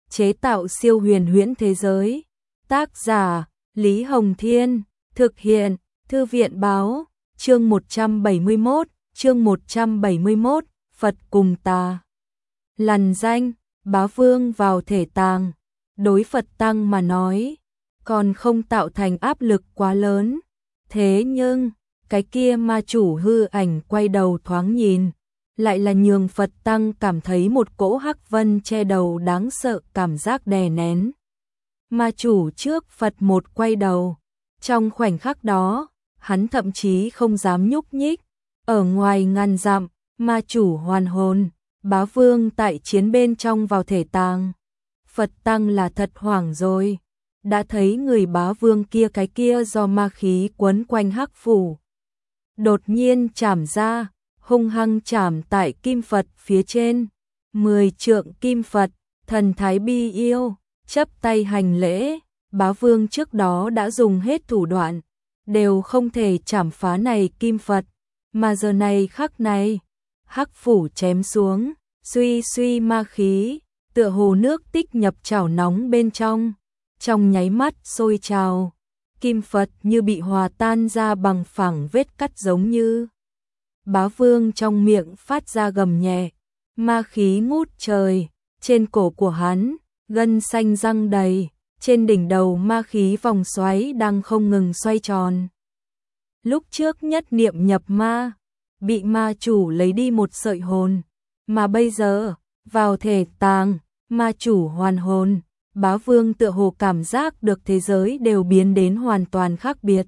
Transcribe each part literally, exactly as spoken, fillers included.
chế tạo siêu huyền huyễn thế giới. Tác giả Lý Hồng Thiên, thực hiện Thư viện Báo, chương một trăm bảy mươi mốt, chương một trăm bảy mươi mốt, Phật cùng tà. Lằn danh, Bá Vương vào thể tàng, đối Phật Tăng mà nói, còn không tạo thành áp lực quá lớn. Thế nhưng, cái kia ma chủ hư ảnh quay đầu thoáng nhìn, lại là nhường Phật Tăng cảm thấy một cỗ hắc vân che đầu đáng sợ cảm giác đè nén. Ma chủ trước Phật một quay đầu, trong khoảnh khắc đó, hắn thậm chí không dám nhúc nhích. Ở ngoài ngàn dặm, ma chủ hoàn hồn, Bá Vương tại chiến bên trong vào thể tàng. Phật Tăng là thật hoảng rồi, đã thấy người Bá Vương kia cái kia do ma khí quấn quanh hắc phủ. Đột nhiên chảm ra, hung hăng chảm tại kim Phật phía trên. Mười trượng kim Phật, thần thái bi yêu, chấp tay hành lễ. Bá Vương trước đó đã dùng hết thủ đoạn, đều không thể chảm phá này kim Phật, mà giờ này khắc này, hắc phủ chém xuống, suy suy ma khí, tựa hồ nước tích nhập chảo nóng bên trong, trong nháy mắt sôi trào, kim Phật như bị hòa tan ra bằng phẳng vết cắt giống như. Bá Vương trong miệng phát ra gầm nhẹ, ma khí ngút trời, trên cổ của hắn, gân xanh răng đầy, trên đỉnh đầu ma khí vòng xoáy đang không ngừng xoay tròn. Lúc trước nhất niệm nhập ma, bị ma chủ lấy đi một sợi hồn, mà bây giờ, vào thể tàng, ma chủ hoàn hồn, Bá Vương tựa hồ cảm giác được thế giới đều biến đến hoàn toàn khác biệt.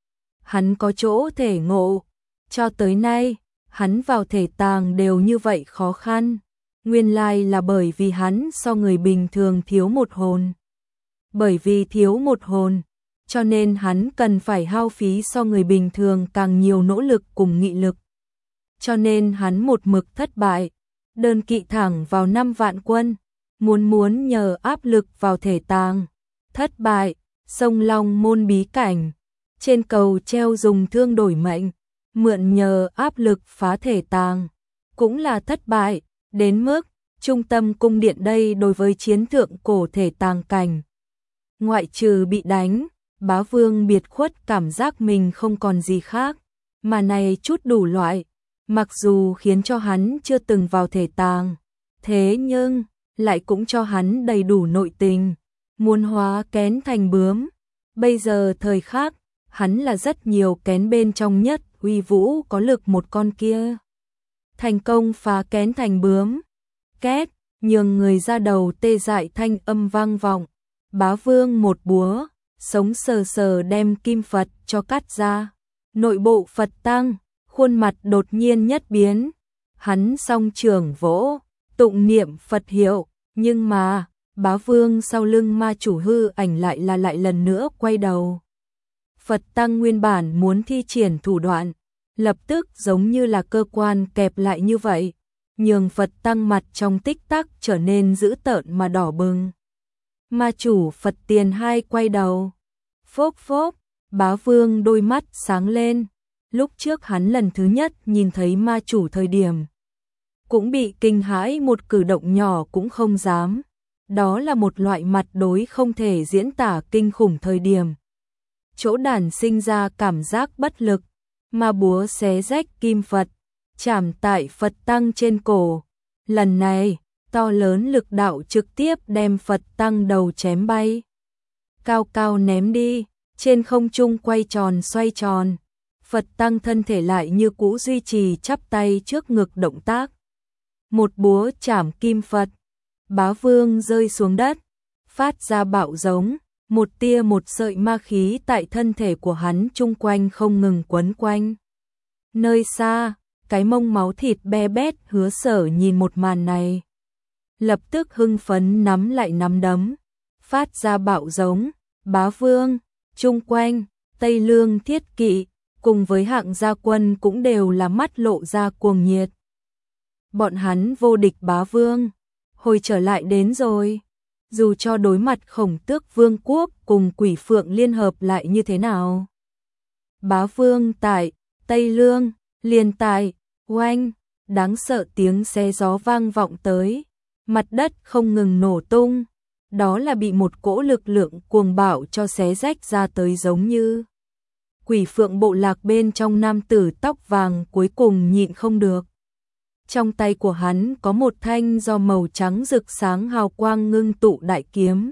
Hắn có chỗ thể ngộ, cho tới nay, hắn vào thể tàng đều như vậy khó khăn, nguyên lai là bởi vì hắn so người bình thường thiếu một hồn. Bởi vì thiếu một hồn, cho nên hắn cần phải hao phí so người bình thường càng nhiều nỗ lực cùng nghị lực. Cho nên hắn một mực thất bại, đơn kỵ thẳng vào năm vạn quân, muốn muốn nhờ áp lực vào thể tàng. Thất bại, sông Long môn bí cảnh, trên cầu treo dùng thương đổi mệnh, mượn nhờ áp lực phá thể tàng, cũng là thất bại, đến mức trung tâm cung điện đây đối với chiến thượng cổ thể tàng cảnh. Ngoại trừ bị đánh, Bá Vương biệt khuất cảm giác mình không còn gì khác, mà này chút đủ loại, mặc dù khiến cho hắn chưa từng vào thể tàng, thế nhưng lại cũng cho hắn đầy đủ nội tình, muốn hóa kén thành bướm. Bây giờ thời khắc, hắn là rất nhiều kén bên trong nhất uy vũ có lực một con kia. Thành công phá kén thành bướm, két, nhường người ra đầu tê dại thanh âm vang vọng. Bá Vương một búa, sống sờ sờ đem kim Phật cho cắt ra. Nội bộ Phật Tăng, khuôn mặt đột nhiên nhất biến. Hắn song trường vỗ, tụng niệm Phật hiệu, nhưng mà, Bá Vương sau lưng ma chủ hư ảnh lại là lại lần nữa quay đầu. Phật Tăng nguyên bản muốn thi triển thủ đoạn, lập tức giống như là cơ quan kẹp lại như vậy, nhường Phật Tăng mặt trong tích tắc trở nên dữ tợn mà đỏ bừng. Ma chủ Phật Tiền hai quay đầu, phốc phốc, Bá Vương đôi mắt sáng lên. Lúc trước hắn lần thứ nhất nhìn thấy ma chủ thời điểm, cũng bị kinh hãi, một cử động nhỏ cũng không dám. Đó là một loại mặt đối không thể diễn tả kinh khủng thời điểm. Chỗ đản sinh ra cảm giác bất lực, ma búa xé rách kim Phật, chạm tại Phật Tăng trên cổ. Lần này, to lớn lực đạo trực tiếp đem Phật Tăng đầu chém bay. Cao cao ném đi, trên không trung quay tròn xoay tròn. Phật Tăng thân thể lại như cũ duy trì chắp tay trước ngực động tác. Một búa chảm kim Phật, Bá Vương rơi xuống đất, phát ra bạo giống, một tia một sợi ma khí tại thân thể của hắn chung quanh không ngừng quấn quanh. Nơi xa, cái mông máu thịt be bét Hứa Sở nhìn một màn này, lập tức hưng phấn nắm lại nắm đấm, phát ra bạo giống. Bá Vương, chung quanh, Tây Lương thiết kỵ, cùng với hạng gia quân cũng đều là mắt lộ ra cuồng nhiệt. Bọn hắn vô địch Bá Vương, hồi trở lại đến rồi. Dù cho đối mặt Khổng Tước Vương quốc cùng Quỷ Phượng liên hợp lại như thế nào. Bá Vương tại Tây Lương, liền tại, oanh, đáng sợ tiếng xe gió vang vọng tới. Mặt đất không ngừng nổ tung, đó là bị một cỗ lực lượng cuồng bạo cho xé rách ra tới, giống như quỷ phượng bộ lạc bên trong. Nam tử tóc vàng cuối cùng nhịn không được. Trong tay của hắn có một thanh do màu trắng rực sáng hào quang ngưng tụ đại kiếm.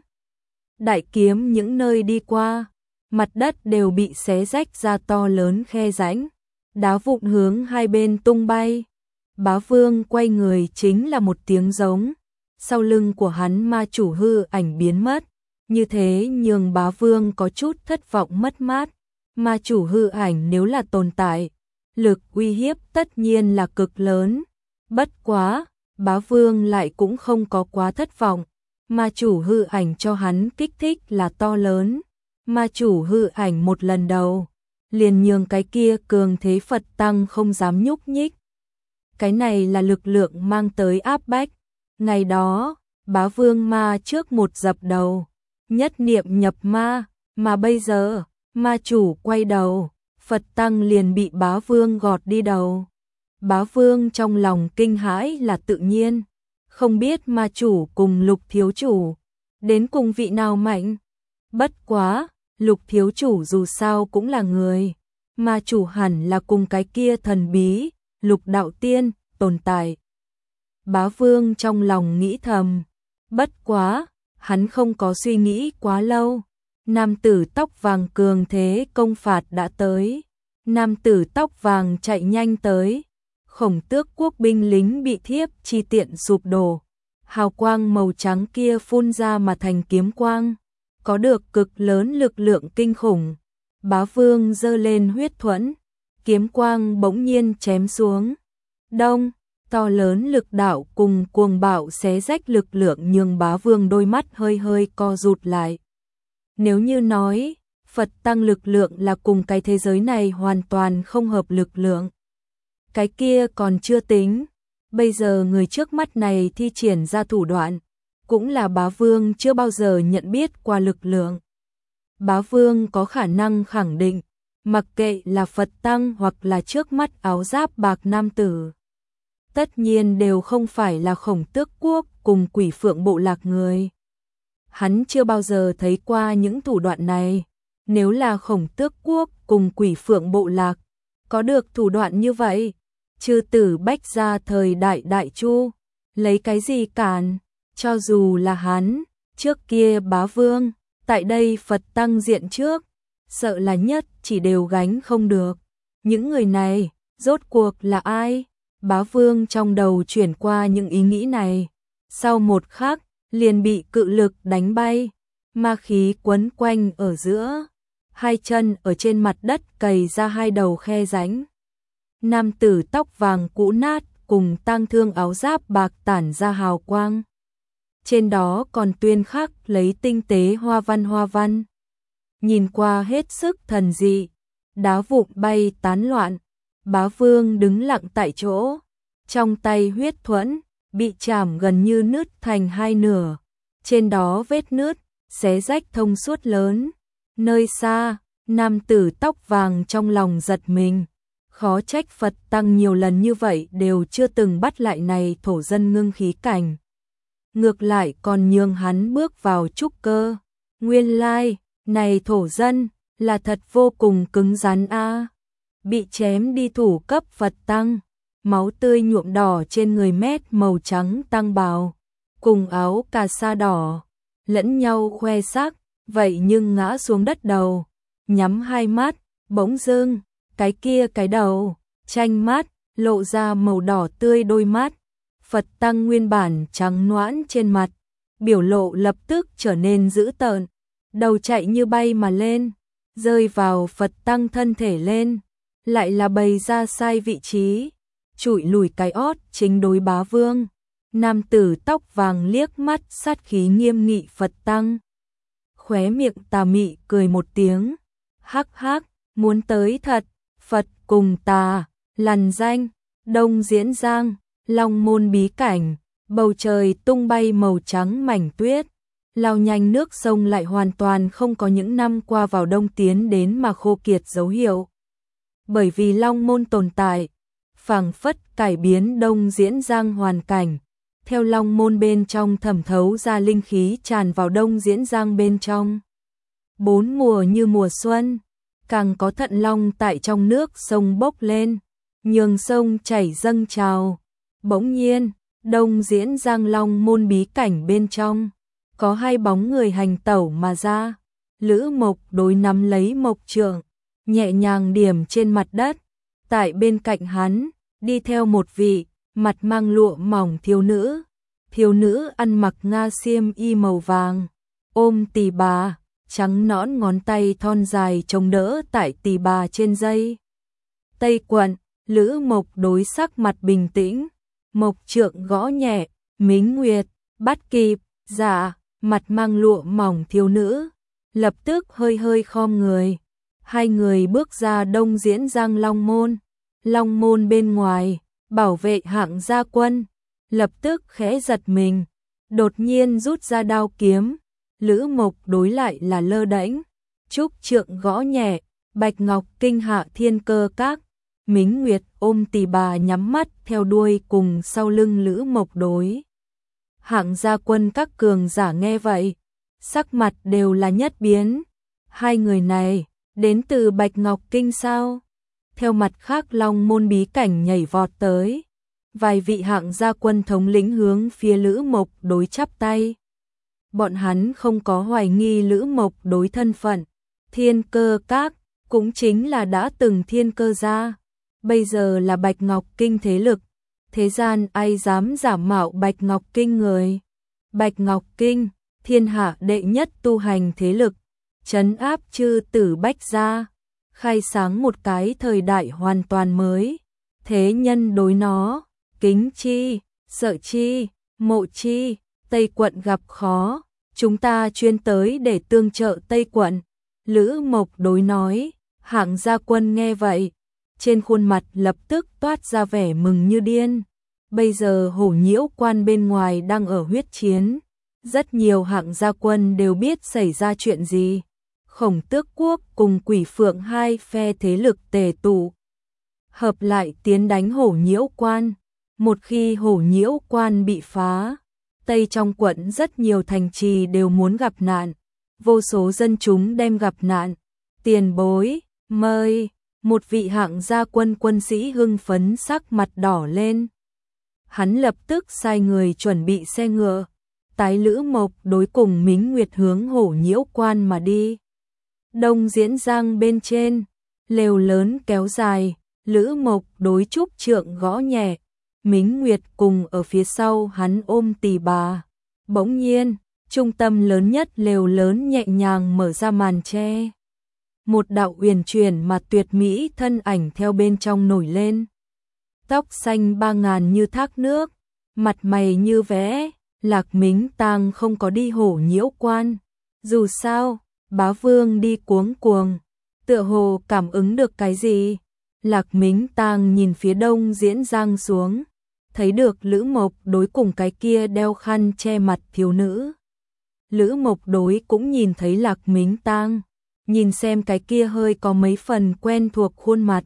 Đại kiếm những nơi đi qua, mặt đất đều bị xé rách ra to lớn khe rãnh, đá vụn hướng hai bên tung bay. Bá Vương quay người chính là một tiếng giống, sau lưng của hắn ma chủ hư ảnh biến mất, như thế nhường Bá Vương có chút thất vọng mất mát. Ma chủ hư ảnh nếu là tồn tại, lực uy hiếp tất nhiên là cực lớn. Bất quá, Bá Vương lại cũng không có quá thất vọng. Ma chủ hư ảnh cho hắn kích thích là to lớn. Ma chủ hư ảnh một lần đầu liền nhường cái kia cường thế Phật tăng không dám nhúc nhích. Cái này là lực lượng mang tới áp bách. Ngày đó, Bá Vương ma trước một dập đầu, nhất niệm nhập ma, mà bây giờ, ma chủ quay đầu, Phật tăng liền bị Bá Vương gọt đi đầu. Bá Vương trong lòng kinh hãi là tự nhiên, không biết ma chủ cùng Lục thiếu chủ đến cùng vị nào mạnh. Bất quá, Lục thiếu chủ dù sao cũng là người, ma chủ hẳn là cùng cái kia thần bí Lục đạo tiên tồn tại. Bá Vương trong lòng nghĩ thầm, bất quá, hắn không có suy nghĩ quá lâu. Nam tử tóc vàng cường thế công phạt đã tới. Nam tử tóc vàng chạy nhanh tới. Khổng Tước quốc binh lính bị thiếp chi tiện sụp đổ. Hào quang màu trắng kia phun ra mà thành kiếm quang, có được cực lớn lực lượng kinh khủng. Bá Vương giơ lên huyết thuẫn, kiếm quang bỗng nhiên chém xuống. Đông, to lớn lực đạo cùng cuồng bạo xé rách lực lượng nhường Bá Vương đôi mắt hơi hơi co rụt lại. Nếu như nói, Phật tăng lực lượng là cùng cái thế giới này hoàn toàn không hợp lực lượng, cái kia còn chưa tính. Bây giờ người trước mắt này thi triển ra thủ đoạn, cũng là Bá Vương chưa bao giờ nhận biết qua lực lượng. Bá Vương có khả năng khẳng định, mặc kệ là Phật tăng hoặc là trước mắt áo giáp bạc nam tử, tất nhiên đều không phải là Khổng Tước quốc cùng Quỷ Phượng bộ lạc người. Hắn chưa bao giờ thấy qua những thủ đoạn này. Nếu là Khổng Tước quốc cùng Quỷ Phượng bộ lạc có được thủ đoạn như vậy, chư tử Bách gia thời đại Đại Chu lấy cái gì cản? Cho dù là hắn, trước kia Bá Vương, tại đây Phật tăng diện trước, sợ là nhất chỉ đều gánh không được. Những người này, rốt cuộc là ai? Bá Vương trong đầu chuyển qua những ý nghĩ này, sau một khắc, liền bị cự lực đánh bay, ma khí quấn quanh ở giữa, hai chân ở trên mặt đất cày ra hai đầu khe rãnh. Nam tử tóc vàng cũ nát cùng tang thương áo giáp bạc tản ra hào quang. Trên đó còn tuyên khắc lấy tinh tế hoa văn hoa văn. Nhìn qua hết sức thần dị, đá vụn bay tán loạn. Bá Vương đứng lặng tại chỗ, trong tay huyết thuẫn bị chảm gần như nứt thành hai nửa, trên đó vết nứt xé rách thông suốt lớn. Nơi xa, nam tử tóc vàng trong lòng giật mình, khó trách Phật tăng nhiều lần như vậy đều chưa từng bắt lại này thổ dân ngưng khí cảnh, ngược lại còn nhường hắn bước vào trúc cơ. Nguyên lai, này thổ dân là thật vô cùng cứng rắn a. Bị chém đi thủ cấp Phật tăng, máu tươi nhuộm đỏ trên người mét màu trắng tăng bào, cùng áo cà sa đỏ, lẫn nhau khoe sắc, vậy nhưng ngã xuống đất đầu, nhắm hai mắt, bỗng dưng, cái kia cái đầu, tranh mắt, lộ ra màu đỏ tươi đôi mắt. Phật tăng nguyên bản trắng nõn trên mặt, biểu lộ lập tức trở nên dữ tợn, đầu chạy như bay mà lên, rơi vào Phật tăng thân thể lên, lại là bày ra sai vị trí, chụi lùi cái ót chính đối Bá Vương. Nam tử tóc vàng liếc mắt sát khí nghiêm nghị Phật tăng, khóe miệng tà mị cười một tiếng, hắc hắc, muốn tới thật. Phật cùng tà, lằn danh, Đông Diễn Giang, Long Môn bí cảnh, bầu trời tung bay màu trắng mảnh tuyết, lao nhanh nước sông lại hoàn toàn không có những năm qua vào đông tiến đến mà khô kiệt dấu hiệu. Bởi vì Long Môn tồn tại, phảng phất cải biến Đông Diễn Giang hoàn cảnh, theo long môn bên trong thẩm thấu ra linh khí tràn vào Đông Diễn Giang bên trong. Bốn mùa như mùa xuân, càng có thận long tại trong nước sông bốc lên, nhường sông chảy dâng trào. Bỗng nhiên, Đông Diễn Giang long môn bí cảnh bên trong, có hai bóng người hành tẩu mà ra. Lữ Mộc Đối nắm lấy mộc trượng, nhẹ nhàng điểm trên mặt đất. Tại bên cạnh hắn, đi theo một vị, mặt mang lụa mỏng thiếu nữ. Thiếu nữ ăn mặc nga xiêm y màu vàng, ôm tỳ bà, trắng nõn ngón tay thon dài chống đỡ tại tỳ bà trên dây. Tây quận, Lữ Mộc Đối sắc mặt bình tĩnh, mộc trượng gõ nhẹ, Mính Nguyệt, bắt kịp, dạ, mặt mang lụa mỏng thiếu nữ, lập tức hơi hơi khom người. Hai người bước ra Đông Diễn Giang Long Môn. Long Môn bên ngoài, bảo vệ hạng gia quân, lập tức khẽ giật mình, đột nhiên rút ra đao kiếm. Lữ Mộc Đối lại là lơ đễnh, trúc trượng gõ nhẹ, Bạch Ngọc Kinh hạ thiên cơ các. Mính Nguyệt ôm tỳ bà nhắm mắt theo đuôi cùng sau lưng Lữ Mộc Đối. Hạng gia quân các cường giả nghe vậy, sắc mặt đều là nhất biến. Hai người này, đến từ Bạch Ngọc Kinh sao? Theo mặt khác long môn bí cảnh nhảy vọt tới. Vài vị hạng gia quân thống lĩnh hướng phía Lữ Mộc Đối chắp tay. Bọn hắn không có hoài nghi Lữ Mộc Đối thân phận. Thiên cơ các, cũng chính là đã từng thiên cơ gia. Bây giờ là Bạch Ngọc Kinh thế lực. Thế gian ai dám giả mạo Bạch Ngọc Kinh người. Bạch Ngọc Kinh, thiên hạ đệ nhất tu hành thế lực, trấn áp chư tử bách gia, khai sáng một cái thời đại hoàn toàn mới. Thế nhân đối nó, kính chi, sợ chi, mộ chi. Tây quận gặp khó, chúng ta chuyên tới để tương trợ Tây quận. Lữ Mộc Đối nói. Hạng gia quân nghe vậy, trên khuôn mặt lập tức toát ra vẻ mừng như điên. Bây giờ Hổ Nhiễu quan bên ngoài đang ở huyết chiến, rất nhiều hạng gia quân đều biết xảy ra chuyện gì. Khổng Tước quốc cùng Quỷ Phượng hai phe thế lực tề tụ, hợp lại tiến đánh Hổ Nhiễu quan. Một khi Hổ Nhiễu quan bị phá, Tây trong quận rất nhiều thành trì đều muốn gặp nạn, vô số dân chúng đem gặp nạn. Tiền bối, mời. Một vị hạng gia quân quân sĩ hưng phấn sắc mặt đỏ lên. Hắn lập tức sai người chuẩn bị xe ngựa, tái Lữ Mộc Đối cùng Mính Nguyệt hướng Hổ Nhiễu quan mà đi. Đông Diễn Giang bên trên, lều lớn kéo dài, Lữ Mộc Đối trúc trượng gõ nhẹ, Mính Nguyệt cùng ở phía sau hắn ôm tỳ bà. Bỗng nhiên, trung tâm lớn nhất lều lớn nhẹ nhàng mở ra màn che. Một đạo uyển chuyển mà tuyệt mỹ thân ảnh theo bên trong nổi lên. Tóc xanh ba ngàn như thác nước, mặt mày như vẽ. Lạc Mính Tang không có đi Hổ Nhiễu quan. Dù sao, bá vương đi cuống cuồng, tựa hồ cảm ứng được cái gì. Lạc Mính Tang nhìn phía Đông Diễn Giang xuống, thấy được Lữ Mộc Đối cùng cái kia đeo khăn che mặt thiếu nữ. Lữ Mộc Đối cũng nhìn thấy Lạc Mính Tang, nhìn xem cái kia hơi có mấy phần quen thuộc khuôn mặt.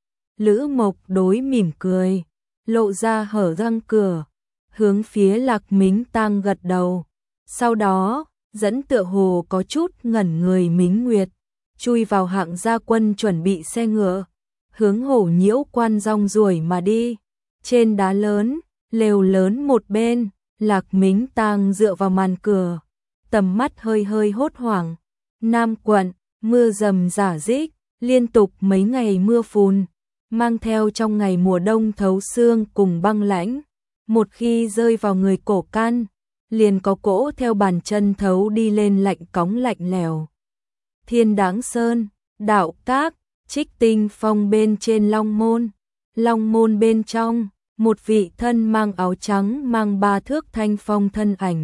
Lữ Mộc Đối mỉm cười, lộ ra hở răng cửa, hướng phía Lạc Mính Tang gật đầu. Sau đó, dẫn tựa hồ có chút ngẩn người Mính Nguyệt, chui vào hạng gia quân chuẩn bị xe ngựa, hướng Hổ Nhiễu quan rong ruổi mà đi. Trên đá lớn, lều lớn một bên, Lạc Mính Tang dựa vào màn cửa, tầm mắt hơi hơi hốt hoảng. Nam quận, mưa rầm rả rích, liên tục mấy ngày mưa phùn, mang theo trong ngày mùa đông thấu xương cùng băng lãnh. Một khi rơi vào người cổ can, liền có cỗ theo bàn chân thấu đi lên lạnh cóng lạnh lèo. Thiên Đáng Sơn, Đạo Các, Trích Tinh Phong bên trên Long Môn. Long Môn bên trong, một vị thân mang áo trắng mang ba thước thanh phong thân ảnh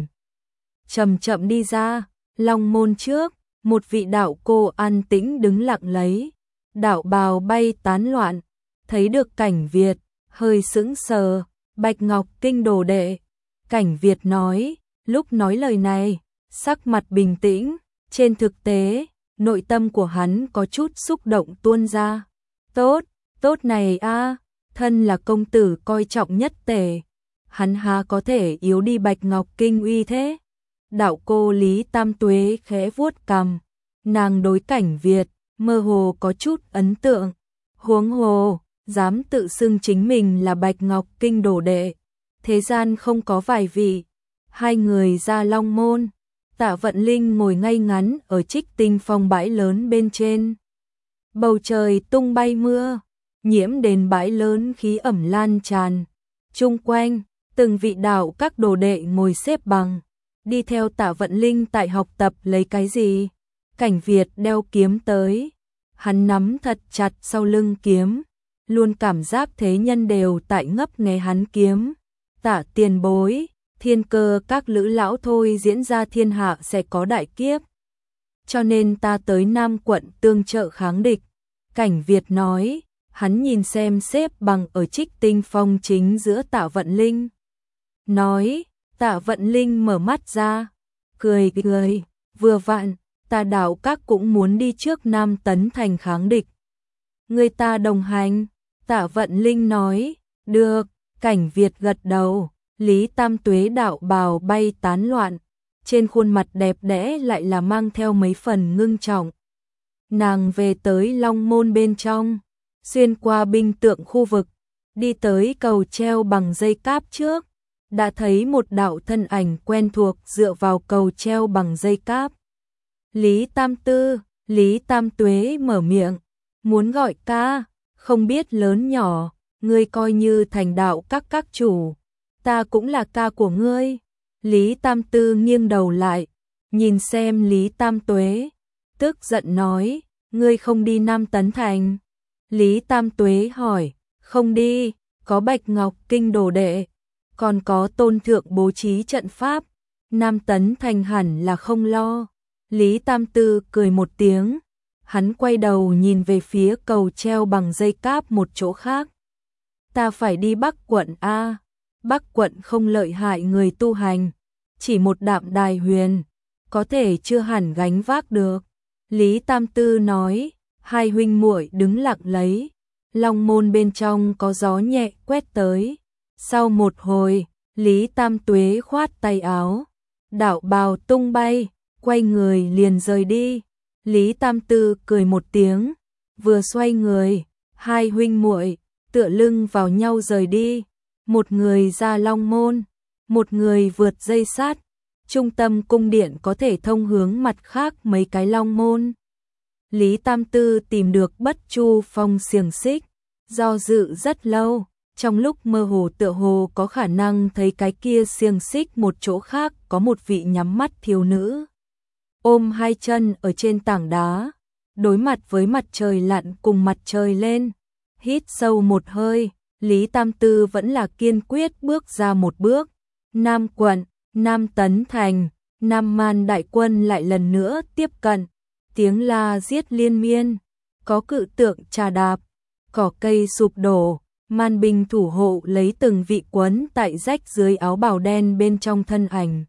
chậm chậm đi ra. Long Môn trước, một vị đạo cô an tĩnh đứng lặng lấy, đạo bào bay tán loạn. Thấy được Cảnh Việt, hơi sững sờ. Bạch Ngọc Kinh đồ đệ. Cảnh Việt nói, lúc nói lời này, sắc mặt bình tĩnh, trên thực tế, nội tâm của hắn có chút xúc động tuôn ra. Tốt, tốt này a, thân là công tử coi trọng nhất tể, hắn há có thể yếu đi Bạch Ngọc Kinh uy thế. Đạo cô Lý Tam Tuế khẽ vuốt cằm, nàng đối Cảnh Việt mơ hồ có chút ấn tượng, huống hồ dám tự xưng chính mình là Bạch Ngọc Kinh đồ đệ, thế gian không có vài vị. Hai người ra Long Môn, Tạ Vận Linh ngồi ngay ngắn ở Trích Tinh Phong bãi lớn bên trên. Bầu trời tung bay mưa, nhiễm đến bãi lớn khí ẩm lan tràn. Chung quanh, từng vị đạo các đồ đệ ngồi xếp bằng, đi theo Tạ Vận Linh tại học tập lấy cái gì. Cảnh Việt đeo kiếm tới, hắn nắm thật chặt sau lưng kiếm, luôn cảm giác thế nhân đều tại ngấp nghé hắn kiếm. Tạ tiền bối, thiên cơ các lữ lão thôi diễn ra thiên hạ sẽ có đại kiếp, cho nên ta tới Nam quận tương trợ kháng địch. Cảnh Việt nói, hắn nhìn xem xếp bằng ở Trích Tinh Phong chính giữa Tạ Vận Linh. Nói, Tạ Vận Linh mở mắt ra, cười cười, vừa vặn, ta đạo các cũng muốn đi trước Nam Tấn Thành kháng địch. Người ta đồng hành, Tạ Vận Linh nói, được. Cảnh Việt gật đầu. Lý Tam Tuế đạo bào bay tán loạn, trên khuôn mặt đẹp đẽ lại là mang theo mấy phần ngưng trọng. Nàng về tới Long Môn bên trong, xuyên qua binh tượng khu vực, đi tới cầu treo bằng dây cáp trước, đã thấy một đạo thân ảnh quen thuộc dựa vào cầu treo bằng dây cáp. Lý Tam Tư, Lý Tam Tuế mở miệng, muốn gọi ca, không biết lớn nhỏ, ngươi coi như thành đạo các các chủ, ta cũng là ca của ngươi. Lý Tam Tư nghiêng đầu lại, nhìn xem Lý Tam Tuế, tức giận nói, ngươi không đi Nam Tấn Thành. Lý Tam Tuế hỏi, không đi, có Bạch Ngọc Kinh đồ đệ, còn có Tôn Thượng bố trí trận pháp, Nam Tấn Thành hẳn là không lo. Lý Tam Tư cười một tiếng, hắn quay đầu nhìn về phía cầu treo bằng dây cáp một chỗ khác. Ta phải đi Bắc quận A, Bắc quận không lợi hại người tu hành, chỉ một đạm đài huyền, có thể chưa hẳn gánh vác được. Lý Tam Tư nói, hai huynh muội đứng lặng lấy, Long Môn bên trong có gió nhẹ quét tới. Sau một hồi, Lý Tam Tuế khoát tay áo, đạo bào tung bay, quay người liền rời đi. Lý Tam Tư cười một tiếng, vừa xoay người, hai huynh muội tựa lưng vào nhau rời đi, một người ra Long Môn, một người vượt dây sắt. Trung tâm cung điện có thể thông hướng mặt khác mấy cái Long Môn. Lý Tam Tư tìm được Bất Chu Phong xiềng xích, do dự rất lâu, trong lúc mơ hồ tựa hồ có khả năng thấy cái kia xiềng xích một chỗ khác có một vị nhắm mắt thiếu nữ, ôm hai chân ở trên tảng đá, đối mặt với mặt trời lặn cùng mặt trời lên. Hít sâu một hơi, Lý Tam Tư vẫn là kiên quyết bước ra một bước. Nam quận, Nam Tấn Thành, Nam Man đại quân lại lần nữa tiếp cận, tiếng la giết liên miên, có cự tượng trà đạp, cỏ cây sụp đổ, man binh thủ hộ lấy từng vị quấn tại rách dưới áo bào đen bên trong thân ảnh.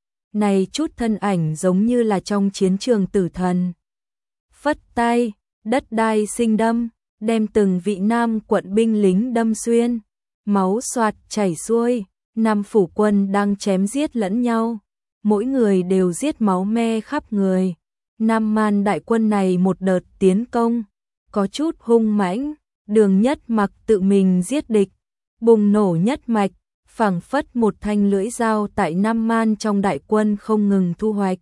Này chút thân ảnh giống như là trong chiến trường tử thần. Phất tay, đất đai sinh đâm, đem từng vị Nam quận binh lính đâm xuyên, máu xoạt chảy xuôi. Nam phủ quân đang chém giết lẫn nhau, mỗi người đều giết máu me khắp người. Nam Man đại quân này một đợt tiến công, có chút hung mãnh, Đường Nhất Mặc tự mình giết địch, bùng nổ nhất mạch, phảng phất một thanh lưỡi dao tại Nam Man trong đại quân không ngừng thu hoạch.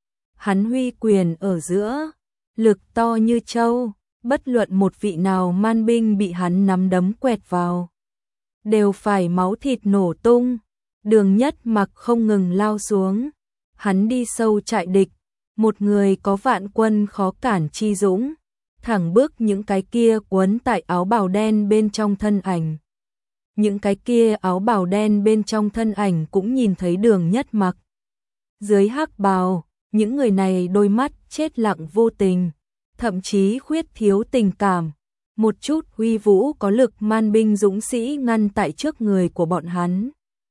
Hắn huy quyền ở giữa, lực to như trâu, bất luận một vị nào man binh bị hắn nắm đấm quẹt vào, đều phải máu thịt nổ tung. Đường Nhất Mặc không ngừng lao xuống, hắn đi sâu trại địch, một người có vạn quân khó cản chi dũng, thẳng bước những cái kia quấn tại áo bào đen bên trong thân ảnh. Những cái kia áo bào đen bên trong thân ảnh cũng nhìn thấy Đường Nhất Mặc. Dưới hắc bào, những người này đôi mắt chết lặng vô tình, thậm chí khuyết thiếu tình cảm. Một chút huy vũ có lực man binh dũng sĩ ngăn tại trước người của bọn hắn.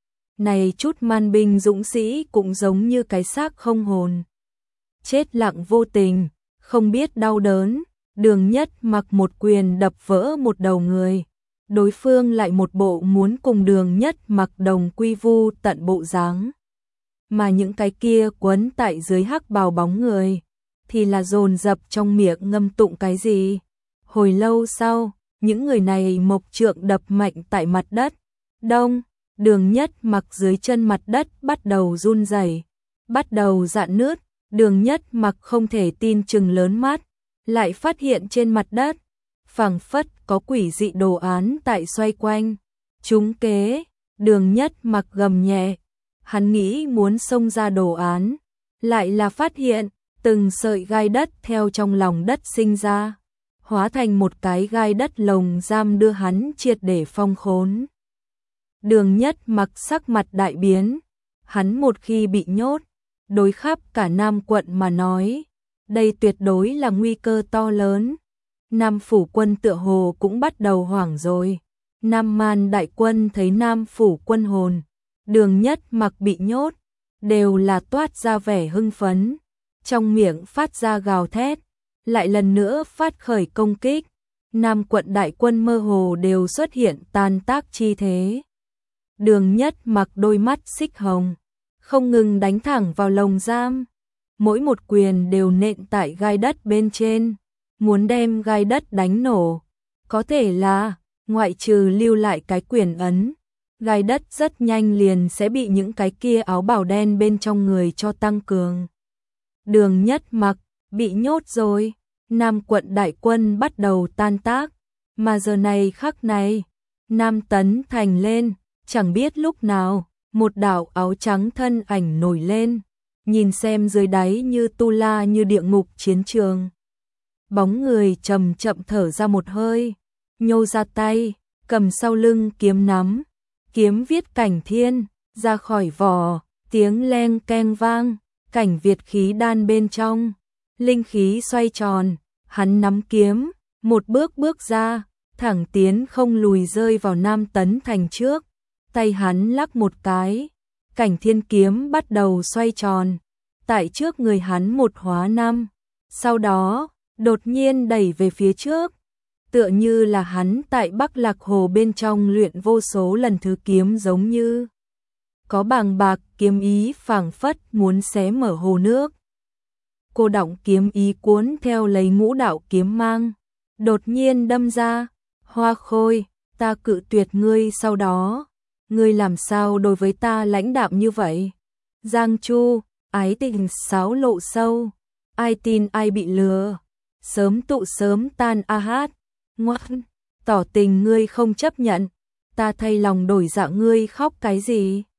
Này chút man binh dũng sĩ cũng giống như cái xác không hồn, chết lặng vô tình, không biết đau đớn. Đường Nhất Mặc một quyền đập vỡ một đầu người, đối phương lại một bộ muốn cùng Đường Nhất Mặc đồng quy vu tận bộ dáng. Mà những cái kia quấn tại dưới hắc bào bóng người thì là dồn dập trong miệng ngâm tụng cái gì. Hồi lâu sau, những người này mộc trượng đập mạnh tại mặt đất. Đông, Đường Nhất Mặc dưới chân mặt đất bắt đầu run rẩy, bắt đầu rạn nứt. Đường Nhất Mặc không thể tin chừng lớn mắt, lại phát hiện trên mặt đất phảng phất có quỷ dị đồ án tại xoay quanh. Trúng kế, Đường Nhất Mặc gầm nhẹ, hắn nghĩ muốn xông ra đồ án, lại là phát hiện từng sợi gai đất theo trong lòng đất sinh ra, hóa thành một cái gai đất lồng giam đưa hắn triệt để phong khốn. Đường Nhất Mặc sắc mặt đại biến, hắn một khi bị nhốt, đối khắp cả Nam quận mà nói, đây tuyệt đối là nguy cơ to lớn. Nam phủ quân tựa hồ cũng bắt đầu hoảng rồi. Nam Man đại quân thấy Nam phủ quân hồn, Đường Nhất Mặc bị nhốt, đều là toát ra vẻ hưng phấn, trong miệng phát ra gào thét, lại lần nữa phát khởi công kích. Nam quận đại quân mơ hồ đều xuất hiện tan tác chi thế. Đường Nhất Mặc đôi mắt xích hồng, không ngừng đánh thẳng vào lồng giam, mỗi một quyền đều nện tại gai đất bên trên, muốn đem gai đất đánh nổ. Có thể là, ngoại trừ lưu lại cái quyền ấn, gai đất rất nhanh liền sẽ bị những cái kia áo bào đen bên trong người cho tăng cường. Đường Nhất Mặc bị nhốt rồi, Nam quận đại quân bắt đầu tan tác, mà giờ này khắc này, Nam Tấn Thành lên, chẳng biết lúc nào, một đạo áo trắng thân ảnh nổi lên, nhìn xem dưới đáy như tu la như địa ngục chiến trường. Bóng người chậm chậm thở ra một hơi, nhô ra tay, cầm sau lưng kiếm nắm, kiếm viết cảnh thiên, ra khỏi vỏ, tiếng leng keng vang, cảnh Việt khí đan bên trong, linh khí xoay tròn, hắn nắm kiếm, một bước bước ra, thẳng tiến không lùi rơi vào Nam Tấn Thành trước, tay hắn lắc một cái, cảnh thiên kiếm bắt đầu xoay tròn, tại trước người hắn một hóa năm, sau đó, đột nhiên đẩy về phía trước, tựa như là hắn tại Bắc Lạc Hồ bên trong luyện vô số lần thứ kiếm giống như. Có bàng bạc kiếm ý phảng phất muốn xé mở hồ nước. Cô đọng kiếm ý cuốn theo lấy ngũ đạo kiếm mang, đột nhiên đâm ra, Hoa Khôi, ta cự tuyệt ngươi sau đó, ngươi làm sao đối với ta lãnh đạm như vậy? Giang Chu, ái tình sáo lộ sâu, ai tin ai bị lừa, sớm tụ sớm tan a hát, ngoan, tỏ tình ngươi không chấp nhận, ta thay lòng đổi dạ ngươi khóc cái gì?